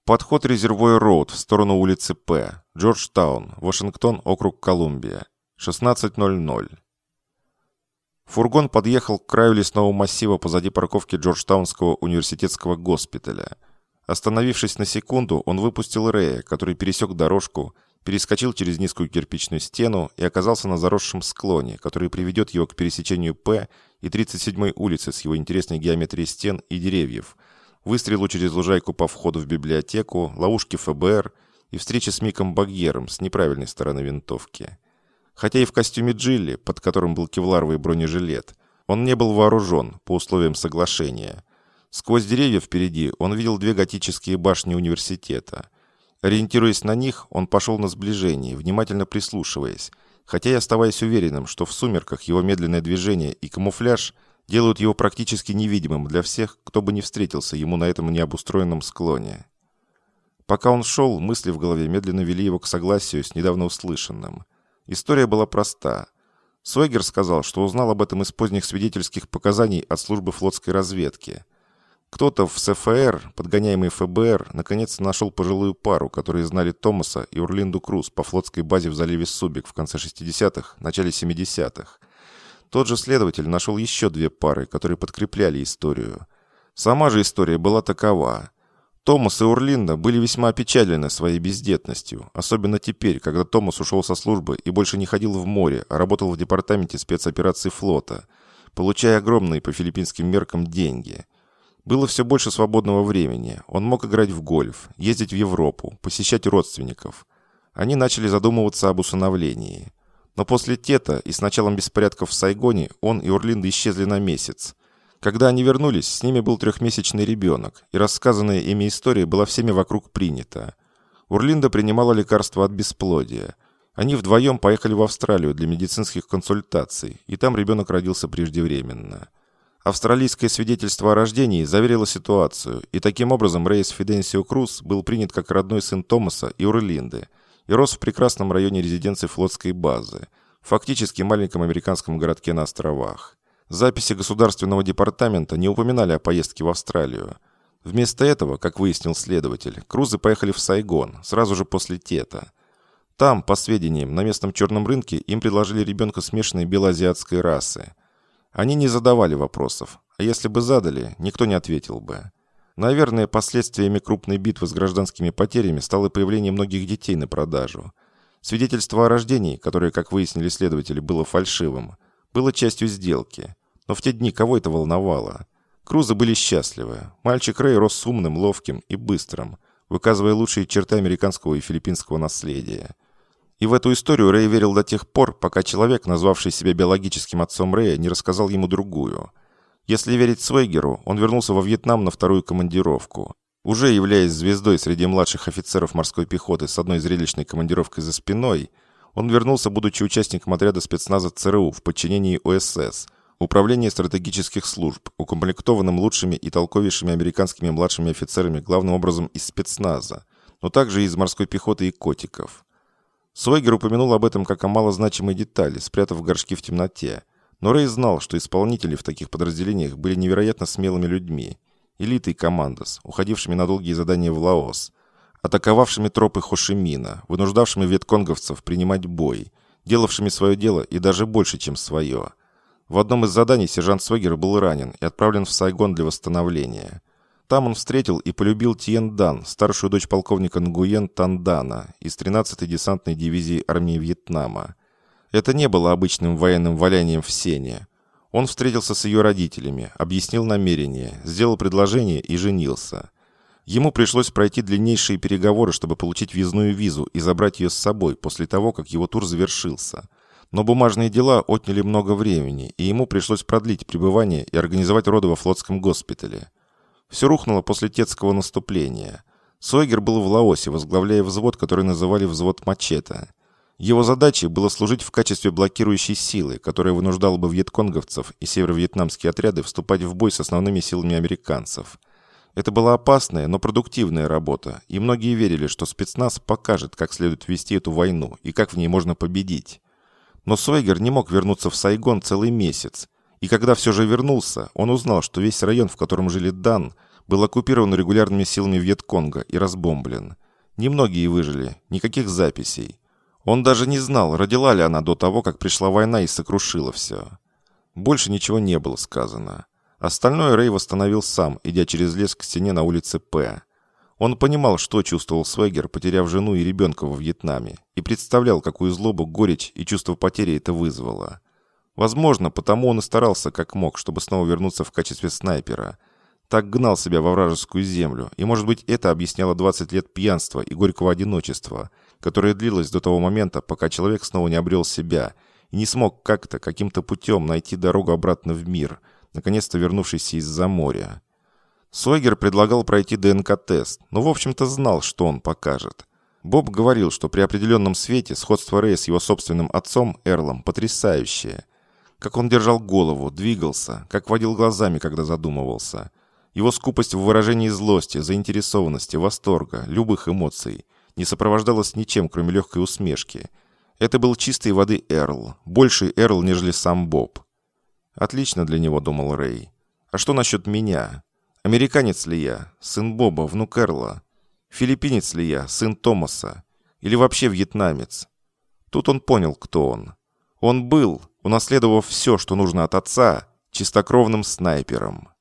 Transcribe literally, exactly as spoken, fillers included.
Подход Резервой-Роуд в сторону улицы П. Джорджтаун, Вашингтон, округ Колумбия. шестнадцать ноль ноль. Фургон подъехал к краю лесного массива позади парковки Джорджтаунского университетского госпиталя. Остановившись на секунду, он выпустил Рэя, который пересек дорожку, перескочил через низкую кирпичную стену и оказался на заросшем склоне, который приведет его к пересечению П и тридцать седьмой улицы с его интересной геометрией стен и деревьев, выстрелу через лужайку по входу в библиотеку, ловушке Эф Бэ Эр и встрече с Миком Багьером с неправильной стороны винтовки. Хотя и в костюме Джилли, под которым был кевларовый бронежилет, он не был вооружен по условиям соглашения. Сквозь деревья впереди он видел две готические башни университета. Ориентируясь на них, он пошел на сближение, внимательно прислушиваясь, хотя и оставаясь уверенным, что в сумерках его медленное движение и камуфляж делают его практически невидимым для всех, кто бы не встретился ему на этом необустроенном склоне. Пока он шел, мысли в голове медленно вели его к согласию с недавно услышанным. История была проста. Сойгер сказал, что узнал об этом из поздних свидетельских показаний от службы флотской разведки. Кто-то в Эс Эф Эр, подгоняемый Эф Бэ Эр, наконец нашел пожилую пару, которые знали Томаса и Орлинду Круз по флотской базе в заливе Субик в конце шестидесятых, начале семидесятых. Тот же следователь нашел еще две пары, которые подкрепляли историю. Сама же история была такова. Томас и Орлинда были весьма опечалены своей бездетностью, особенно теперь, когда Томас ушел со службы и больше не ходил в море, а работал в департаменте спецопераций флота, получая огромные по филиппинским меркам деньги. Было все больше свободного времени. Он мог играть в гольф, ездить в Европу, посещать родственников. Они начали задумываться об усыновлении. Но после Тета и с началом беспорядков в Сайгоне он и Орлинда исчезли на месяц. Когда они вернулись, с ними был трехмесячный ребенок, и рассказанная ими история была всеми вокруг принята. Орлинда принимала лекарства от бесплодия. Они вдвоем поехали в Австралию для медицинских консультаций, и там ребенок родился преждевременно. Австралийское свидетельство о рождении заверило ситуацию, и таким образом Рейс Фиденсио Круз был принят как родной сын Томаса и Орлинды и рос в прекрасном районе резиденции флотской базы, фактически маленьком американском городке на островах. Записи Государственного департамента не упоминали о поездке в Австралию. Вместо этого, как выяснил следователь, Крузы поехали в Сайгон сразу же после Тета. Там, по сведениям, на местном черном рынке им предложили ребенка смешанной белоазиатской расы. Они не задавали вопросов, а если бы задали, никто не ответил бы. Наверное, последствиями крупной битвы с гражданскими потерями стало появление многих детей на продажу. Свидетельство о рождении, которое, как выяснили следователи, было фальшивым, было частью сделки. Но в те дни кого это волновало? Крузы были счастливы. Мальчик Рэй рос умным, ловким и быстрым, выказывая лучшие черты американского и филиппинского наследия. И в эту историю Рэй верил до тех пор, пока человек, назвавший себя биологическим отцом Рэя, не рассказал ему другую. Если верить Свейгеру, он вернулся во Вьетнам на вторую командировку. Уже являясь звездой среди младших офицеров морской пехоты с одной зрелищной командировкой за спиной, он вернулся, будучи участником отряда спецназа Цэ Эр У в подчинении О Эс Эс, Управления стратегических служб, укомплектованным лучшими и толковейшими американскими младшими офицерами, главным образом из спецназа, но также и из морской пехоты и котиков. Сойгер упомянул об этом как о малозначимой детали, спрятав горшки в темноте. Но Рэй знал, что исполнители в таких подразделениях были невероятно смелыми людьми, элитой командос, уходившими на долгие задания в Лаос, атаковавшими тропы Хошимина, вынуждавшими вьетконговцев принимать бой, делавшими свое дело и даже больше, чем свое. В одном из заданий сержант Сойгер был ранен и отправлен в Сайгон для восстановления. Там он встретил и полюбил Тиен Дан, старшую дочь полковника Нгуен Тандана из тринадцатой десантной дивизии армии Вьетнама. Это не было обычным военным валянием в сене. Он встретился с ее родителями, объяснил намерения, сделал предложение и женился. Ему пришлось пройти длиннейшие переговоры, чтобы получить въездную визу и забрать ее с собой после того, как его тур завершился. Но бумажные дела отняли много времени, и ему пришлось продлить пребывание и организовать роды во флотском госпитале. Все рухнуло после Тетского наступления. Сойгер был в Лаосе, возглавляя взвод, который называли «взвод Мачете». Его задачей было служить в качестве блокирующей силы, которая вынуждала бы вьетконговцев и северо-вьетнамские отряды вступать в бой с основными силами американцев. Это была опасная, но продуктивная работа, и многие верили, что спецназ покажет, как следует вести эту войну и как в ней можно победить. Но Сойгер не мог вернуться в Сайгон целый месяц, и когда все же вернулся, он узнал, что весь район, в котором жили Дан, был оккупирован регулярными силами Вьетконга и разбомблен. Немногие выжили, никаких записей. Он даже не знал, родила ли она до того, как пришла война и сокрушила все. Больше ничего не было сказано. Остальное Рэй восстановил сам, идя через лес к стене на улице П. Он понимал, что чувствовал Свегер, потеряв жену и ребенка во Вьетнаме, и представлял, какую злобу, горечь и чувство потери это вызвало. Возможно, потому он и старался как мог, чтобы снова вернуться в качестве снайпера. Так гнал себя во вражескую землю, и, может быть, это объясняло двадцать лет пьянства и горького одиночества, которое длилось до того момента, пока человек снова не обрел себя и не смог как-то, каким-то путем найти дорогу обратно в мир, наконец-то вернувшийся из-за моря. Сойгер предлагал пройти ДНК-тест, но, в общем-то, знал, что он покажет. Боб говорил, что при определенном свете сходство Рэя с его собственным отцом, Эрлом, потрясающее. Как он держал голову, двигался, как водил глазами, когда задумывался. Его скупость в выражении злости, заинтересованности, восторга, любых эмоций не сопровождалась ничем, кроме легкой усмешки. Это был чистой воды Эрл, больший Эрл, нежели сам Боб. «Отлично для него», — думал Рэй. «А что насчет меня? Американец ли я? Сын Боба, внук Эрла? Филиппинец ли я? Сын Томаса? Или вообще вьетнамец?» Тут он понял, кто он. Он был, унаследовав все, что нужно от отца, чистокровным снайпером.